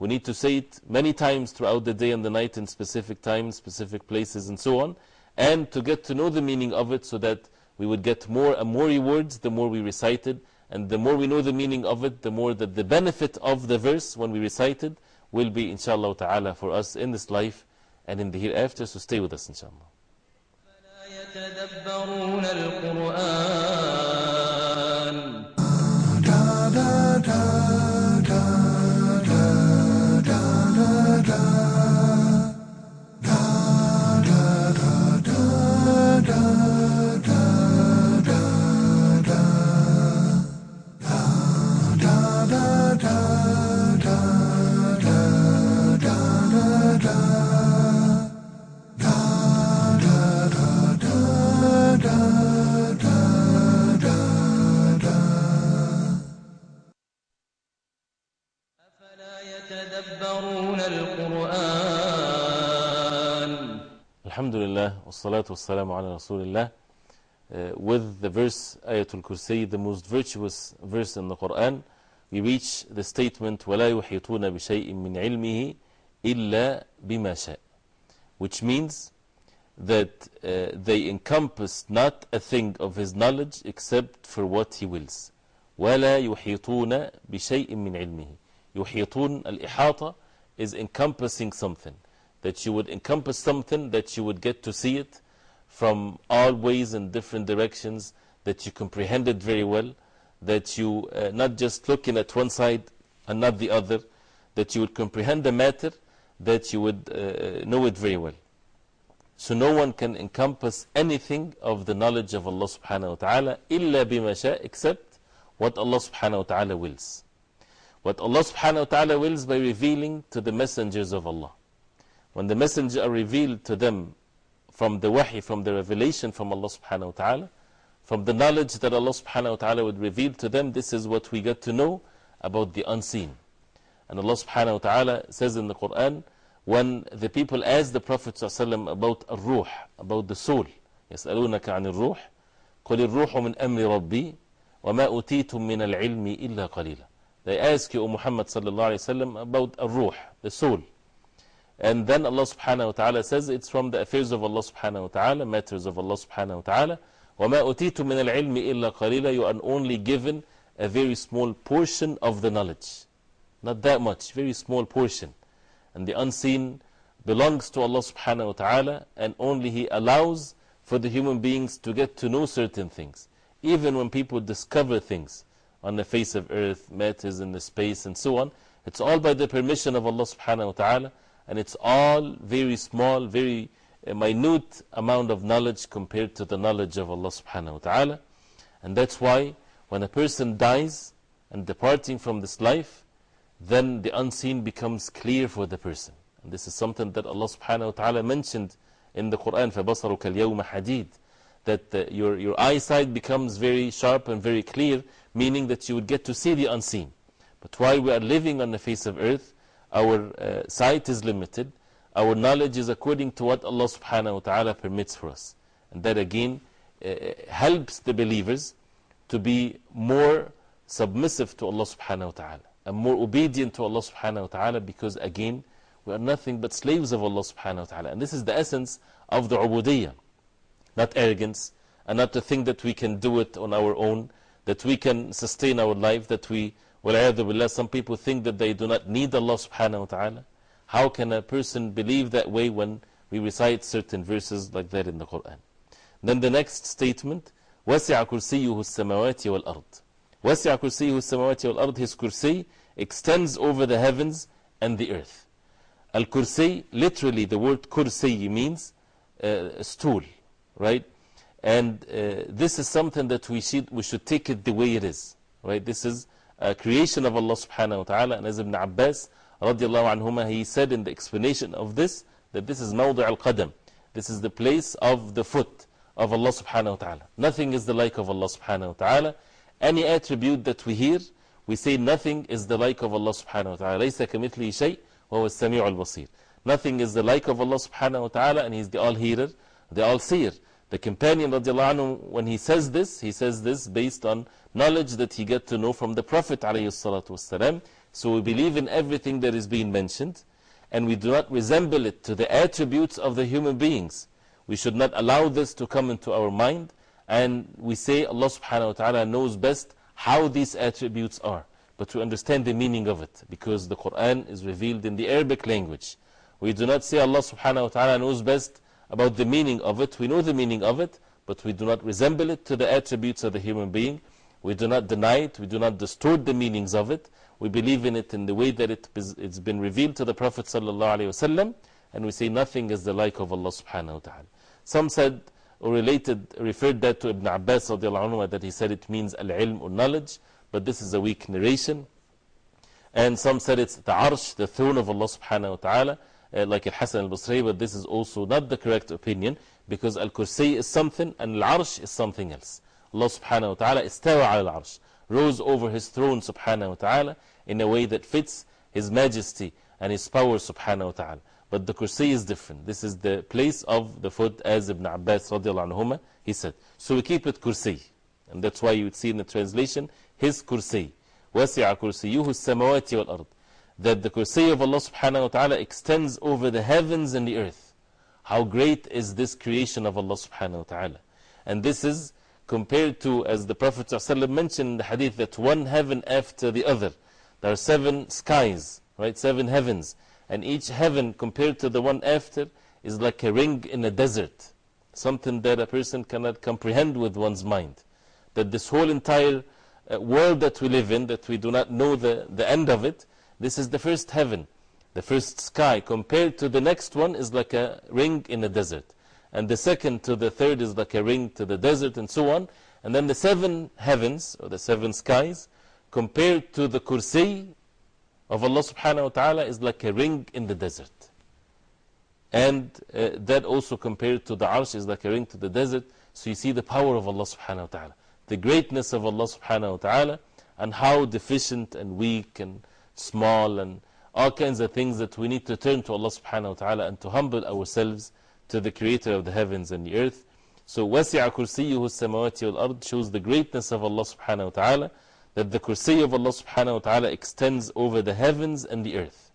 We need to say it many times throughout the day and the night in specific times, specific places, and so on. And to get to know the meaning of it so that we would get more and more rewards the more we recite it. And the more we know the meaning of it, the more that the benefit of the verse when we recite it will be, inshallah ta'ala, for us in this life and in the hereafter. So stay with us, inshallah. يتدبرون القرآن يتدبرون القرآن. Alhamdulillah, wassalatu wassalamu ala Rasulillah. Uh, with the verse Ayatul Kursi, the most virtuous verse in the Quran, we reach the statement وَلَا يُحِيطُونَ بِشَيْءٍ مِّنْ عِلْمِهِ إِلَّا بِمَا شَاءَ, which means that uh, they encompass not a thing of His knowledge except for what He wills. وَلَا يُحِيطُونَ بِشَيْءٍ مِّنْ عِلْمِهِ. يُحِيطُون, al-ihata, is encompassing something. That you would encompass something, that you would get to see it from all ways and different directions, that you comprehend it very well, that you uh, not just looking at one side and not the other, that you would comprehend the matter, that you would uh, know it very well. So no one can encompass anything of the knowledge of Allah subhanahu wa ta'ala إِلَّا بِمَا شَاءَ, except what Allah subhanahu wa ta'ala wills. What Allah subhanahu wa ta'ala wills by revealing to the messengers of Allah. When the messengers are revealed to them from the wahi, from the revelation from Allah subhanahu wa ta'ala, from the knowledge that Allah subhanahu wa ta'ala would reveal to them, this is what we get to know about the unseen. And Allah subhanahu wa ta'ala says in the Quran, when the people ask the Prophet ﷺ about al-ruh, about the soul, يَسْأَلُونَكَ عَنِ الرُّوحِ قُلِ الرُّوحُ مِنْ أَمْرِ رَبِّي وَمَا أُتِيتُم مِّنَ الْعِلْمِ إِلَّا قَلِيلًا. They ask you, O Muhammad sallallahu alayhi wa sallam, about al-ruh, the soul. And then Allah subhanahu wa ta'ala says it's from the affairs of Allah subhanahu wa ta'ala, matters of Allah subhanahu wa ta'ala. وَمَا أُتِيتُم مِّنَ الْعِلْمِ إِلَّا قَلِيلًا. You are only given a very small portion of the knowledge. Not that much, very small portion. And the unseen belongs to Allah subhanahu wa ta'ala, and only He allows for the human beings to get to know certain things. Even when people discover things on the face of earth, matters in the space and so on, it's all by the permission of Allah subhanahu wa ta'ala, and it's all very small, very uh, minute amount of knowledge compared to the knowledge of Allah subhanahu wa ta'ala. And that's why when a person dies and departing from this life, then the unseen becomes clear for the person. And this is something that Allah subhanahu wa ta'ala mentioned in the Quran, فَبَصَرُكَ الْيَوْمَ حَدِيدٌ, that uh, your, your eyesight becomes very sharp and very clear, meaning that you would get to see the unseen. But while we are living on the face of earth, our uh, sight is limited, our knowledge is according to what Allah subhanahu wa ta'ala permits for us. And that again uh, helps the believers to be more submissive to Allah subhanahu wa ta'ala, and more obedient to Allah subhanahu wa ta'ala, because again, we are nothing but slaves of Allah subhanahu wa ta'ala. And this is the essence of the ubudiyyah. Not arrogance, and not to think that we can do it on our own, that we can sustain our life, that we, wal'ayadhu billah, some people think that they do not need Allah subhanahu wa ta'ala. How can a person believe that way when we recite certain verses like that in the Quran? Then the next statement, وَسِعَ كُرْسِيُّهُ السَّمَوَاتِ وَالْأَرْضِ. وَسِعَ كُرْسِيُّهُ السَّمَوَاتِ وَالْأَرْضِ. His kursi extends over the heavens and the earth. Al-kursi, literally the word kursi means uh, a stool, right? And uh, this is something that we should, we should take it the way it is, right? This is a creation of Allah subhanahu wa ta'ala. And as Ibn Abbas radiallahu anhuma, he said in the explanation of this, that this is mawdi' al-qadam. This is the place of the foot of Allah subhanahu wa ta'ala. Nothing is the like of Allah subhanahu wa ta'ala. Any attribute that we hear, we say nothing is the like of Allah subhanahu wa ta'ala. لَيْسَ كَمِثْلِهِ شَيْءٍ وَهُوَ السَّمِيعُ الْبَصِيرُ. Nothing is the like of Allah subhanahu wa ta'ala, and He is the all-hearer, the all-seer. The companion radiallahu anhu, when he says this, he says this based on knowledge that he got to know from the Prophet alayhi salatu wasalam. So we believe in everything that is being mentioned, and we do not resemble it to the attributes of the human beings. We should not allow this to come into our mind, and we say Allah subhanahu wa ta'ala knows best how these attributes are. But to understand the meaning of it, because the Quran is revealed in the Arabic language. We do not say Allah subhanahu wa ta'ala knows best about the meaning of it. We know the meaning of it, but we do not resemble it to the attributes of the human being. We do not deny it. We do not distort the meanings of it. We believe in it in the way that it, it's been revealed to the Prophet sallallahu alaihi wasallam, and we say nothing is the like of Allah subhanahu wa ta'ala. Some said, or related, referred that to Ibn Abbas radiallahu anhu, that he said it means al-ilm or knowledge, but this is a weak narration. And some said it's the arsh, the throne of Allah subhanahu wa ta'ala, uh, like al-Hasan al-Basri, but this is also not the correct opinion, because al-kursi is something and al-arsh is something else. Allah subhanahu wa ta'ala istawa ala al-arsh, rose over his throne subhanahu wa ta'ala in a way that fits his majesty and his power subhanahu wa ta'ala. But the kursi is different. This is the place of the foot, as Ibn Abbas radiallahu anhuma, he said. So we keep it kursi. And that's why you would see in the translation, his kursi. وَسِعَ كُرْسِيُّهُ السَّمَوَاتِ وَالْأَرْضِ. That the kursi of Allah subhanahu wa ta'ala extends over the heavens and the earth. How great is this creation of Allah subhanahu wa ta'ala. And this is compared to, as the Prophet ﷺ mentioned in the hadith, that one heaven after the other. There are seven skies, right? Seven heavens. And each heaven compared to the one after is like a ring in a desert. Something that a person cannot comprehend with one's mind. That this whole entire uh, world that we live in, that we do not know the, the end of it, this is the first heaven, the first sky. Compared to the next one is like a ring in a desert. And the second to the third is like a ring to the desert, and so on. And then the seven heavens, or the seven skies, compared to the kursi of Allah subhanahu wa ta'ala is like a ring in the desert. And uh, that also compared to the arsh is like a ring to the desert. So you see the power of Allah subhanahu wa ta'ala, the greatness of Allah subhanahu wa ta'ala, and how deficient and weak and small and all kinds of things that we need to turn to Allah subhanahu wa ta'ala and to humble ourselves to the creator of the heavens and the earth. So وَسِعَ كُرْسِيُّهُ السَّمَوَاتِ وَالْأَرْضِ shows the greatness of Allah subhanahu wa ta'ala, that the kursi of Allah subhanahu wa ta'ala extends over the heavens and the earth.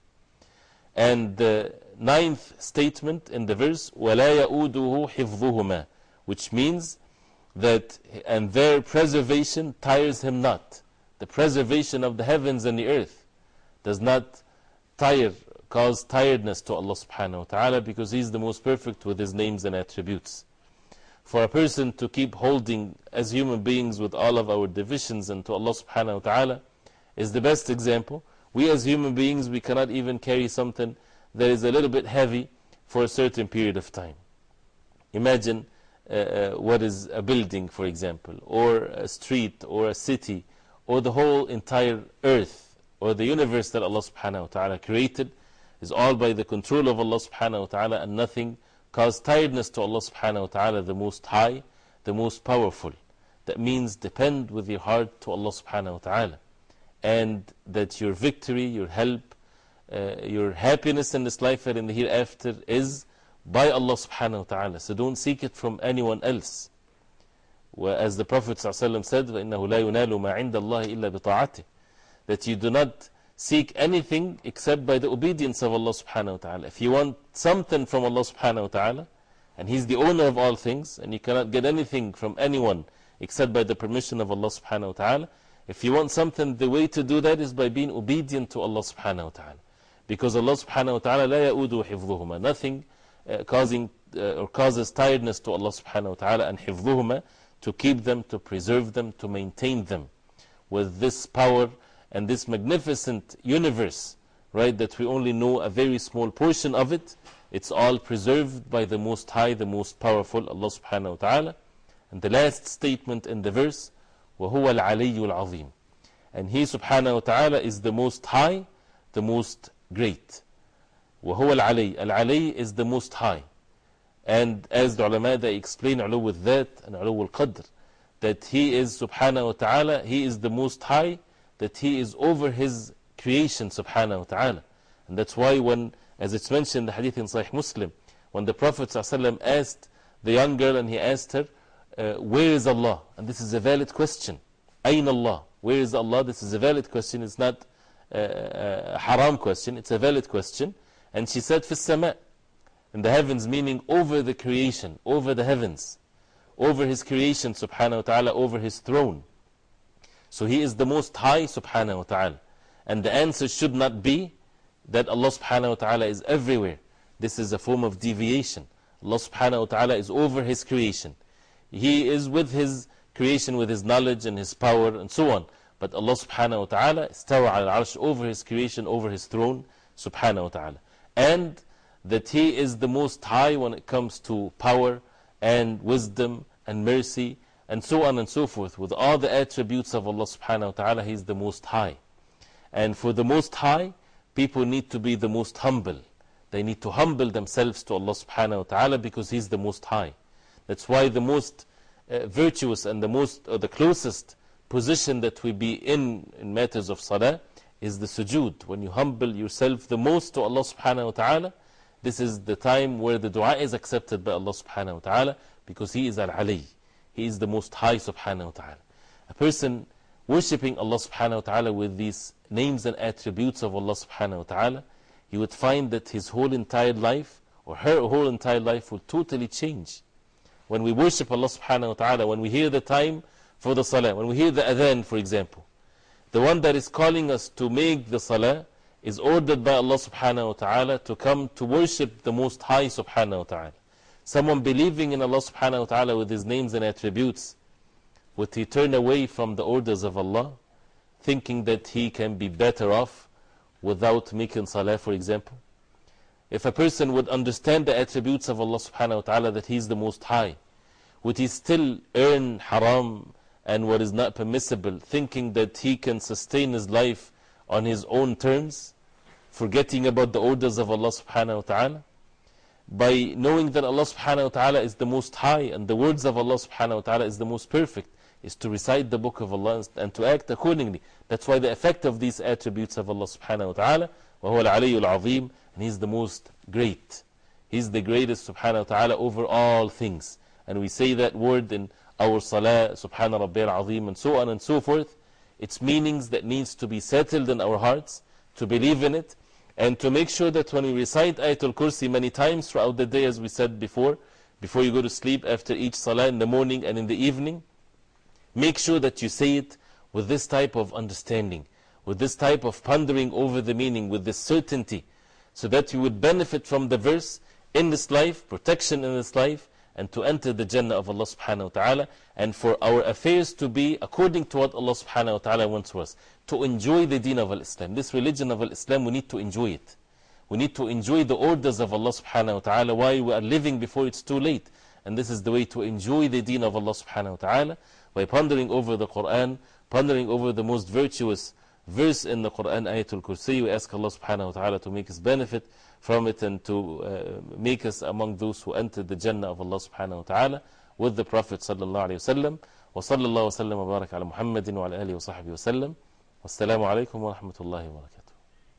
And the ninth statement in the verse, وَلَا يَؤُودُهُ حِفْظُهُمَا, which means that, and their preservation tires him not. The preservation of the heavens and the earth does not tire, cause tiredness to Allah subhanahu wa ta'ala, because He is the most perfect with His names and attributes. For a person to keep holding as human beings with all of our divisions and to Allah subhanahu wa ta'ala is the best example. We as human beings, we cannot even carry something that is a little bit heavy for a certain period of time. Imagine uh, uh, what is a building, for example, or a street, or a city, or the whole entire earth, or the universe that Allah subhanahu wa ta'ala created, is all by the control of Allah subhanahu wa ta'ala, and nothing cause tiredness to Allah subhanahu wa ta'ala, the most high, the most powerful. That means depend with your heart to Allah subhanahu wa ta'ala, and that your victory, your help, uh, your happiness in this life and in the hereafter is by Allah subhanahu wa ta'ala. So don't seek it from anyone else. As the Prophet ﷺ said, فَإِنَّهُ لَا يُنَالُ مَا عِنْدَ اللَّهِ إِلَّا بِطَاعَتِهِ, that you do not seek anything except by the obedience of Allah subhanahu wa ta'ala. If you want something from Allah subhanahu wa ta'ala, and He's the owner of all things, and you cannot get anything from anyone except by the permission of Allah subhanahu wa ta'ala, if you want something, the way to do that is by being obedient to Allah subhanahu wa ta'ala. Because Allah subhanahu wa ta'ala لَا يَؤُودُ حِفْظُهُمَا, nothing uh, causing, uh, or causes tiredness to Allah subhanahu wa ta'ala, and حِفْظُهُمَا, to keep them, to preserve them, to maintain them with this power and this magnificent universe, right, that we only know a very small portion of it. It's all preserved by the Most High, the Most Powerful, Allah subhanahu wa ta'ala. And the last statement in the verse, وَهُوَ الْعَلِيُّ الْعَظِيمُ, and He subhanahu wa ta'ala is the Most High, the Most Great. وَهُوَ الْعَلِيُّ, Al-Ali is the Most High. And as the ulama, they explain عُلُوُّ الذات and عُلُوُّ القدر, that He is subhanahu wa ta'ala, He is the Most High, that He is over His creation subhanahu wa ta'ala. And that's why when, as it's mentioned in the hadith in Sahih Muslim, when the Prophet ﷺ asked the young girl, and he asked her, uh, where is Allah? And this is a valid question. Ayn Allah? Where is Allah? This is a valid question. It's not a, a haram question, it's a valid question. And she said, في السماء, in the heavens, meaning over the creation, over the heavens, over His creation, subhanahu wa ta'ala, over His throne. So He is the most high, subhanahu wa ta'ala. And the answer should not be that Allah subhanahu wa ta'ala is everywhere. This is a form of deviation. Allah subhanahu wa ta'ala is over His creation. He is with His creation, with His knowledge and His power and so on. But Allah subhanahu wa ta'ala istawa al-arsh, over His creation, over His throne, subhanahu wa ta'ala. And that He is the most high when it comes to power and wisdom and mercy and so on and so forth. With all the attributes of Allah subhanahu wa ta'ala, He is the most high. And for the most high, people need to be the most humble. They need to humble themselves to Allah subhanahu wa ta'ala because He's the most high. That's why the most uh, virtuous and the most, or the closest position that we be in in matters of salah is the sujood. When you humble yourself the most to Allah subhanahu wa ta'ala, this is the time where the dua is accepted by Allah subhanahu wa ta'ala, because He is Al-Ali. He is the most high subhanahu wa ta'ala. A person worshipping Allah subhanahu wa ta'ala with these names and attributes of Allah subhanahu wa ta'ala, he would find that his whole entire life, or her whole entire life, will totally change. When we worship Allah subhanahu wa ta'ala, when we hear the time for the salah, when we hear the adhan, for example, the one that is calling us to make the salah is ordered by Allah subhanahu wa ta'ala to come to worship the Most High subhanahu wa ta'ala. Someone believing in Allah subhanahu wa ta'ala with His names and attributes, would he turn away from the orders of Allah, thinking that he can be better off without making salah, for example? If a person would understand the attributes of Allah subhanahu wa ta'ala, that He is the Most High, would he still earn haram and what is not permissible, thinking that he can sustain his life on his own terms, forgetting about the orders of Allah subhanahu wa ta'ala? By knowing that Allah subhanahu wa ta'ala is the Most High and the words of Allah subhanahu wa ta'ala is the most perfect, is to recite the book of Allah and to act accordingly. That's why the effect of these attributes of Allah subhanahu wa ta'ala, وَهُوَ الْعَلِيُّ الْعَظِيمُ, and He is the most great. He is the greatest subhanahu wa ta'ala over all things. And we say that word in our salah, subhana rabbil azim, and so on and so forth. Its meanings that needs to be settled in our hearts, to believe in it, and to make sure that when we recite Ayatul Kursi many times throughout the day, as we said before, before you go to sleep, after each salah, in the morning and in the evening, make sure that you say it with this type of understanding, with this type of pondering over the meaning, with this certainty, so that you would benefit from the verse in this life, protection in this life, and to enter the Jannah of Allah subhanahu wa ta'ala, and for our affairs to be according to what Allah subhanahu wa ta'ala wants for us, to enjoy the deen of Al-Islam. This religion of Al-Islam, we need to enjoy it. We need to enjoy the orders of Allah subhanahu wa ta'ala while we are living before it's too late. And this is the way to enjoy the deen of Allah subhanahu wa ta'ala, by pondering over the Quran, pondering over the most virtuous verse in the Quran, Ayatul Kursi. We ask Allah subhanahu wa ta'ala to make us benefit from it and to uh, make us among those who enter the Jannah of Allah subhanahu wa ta'ala with the Prophet sallallahu alayhi wa sallam. Wa sallallahu wa sallam wa barak ala Muhammadin wa ala alihi wa sahbihi wa sallam. Wassalamu alaikum wa rahmatullahi wa barakatuh.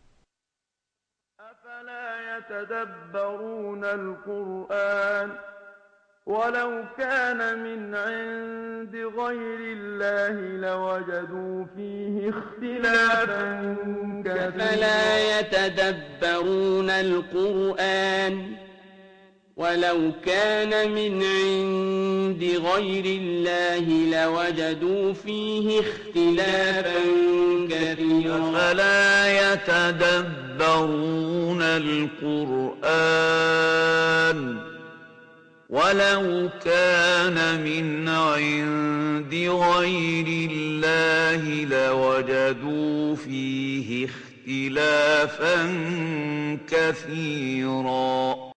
أفلا يتدبرون القرآن ولو كان من عند غير الله لوجدوا فيه اختلافا كثيرا أفلا يتدبرون القرآن ولو كان من عند غير الله لوجدوا فيه اختلافا كثيرا أفلا يتدبرون القرآن ولو كان من عند غير الله لوجدوا فيه اختلافا كثيرا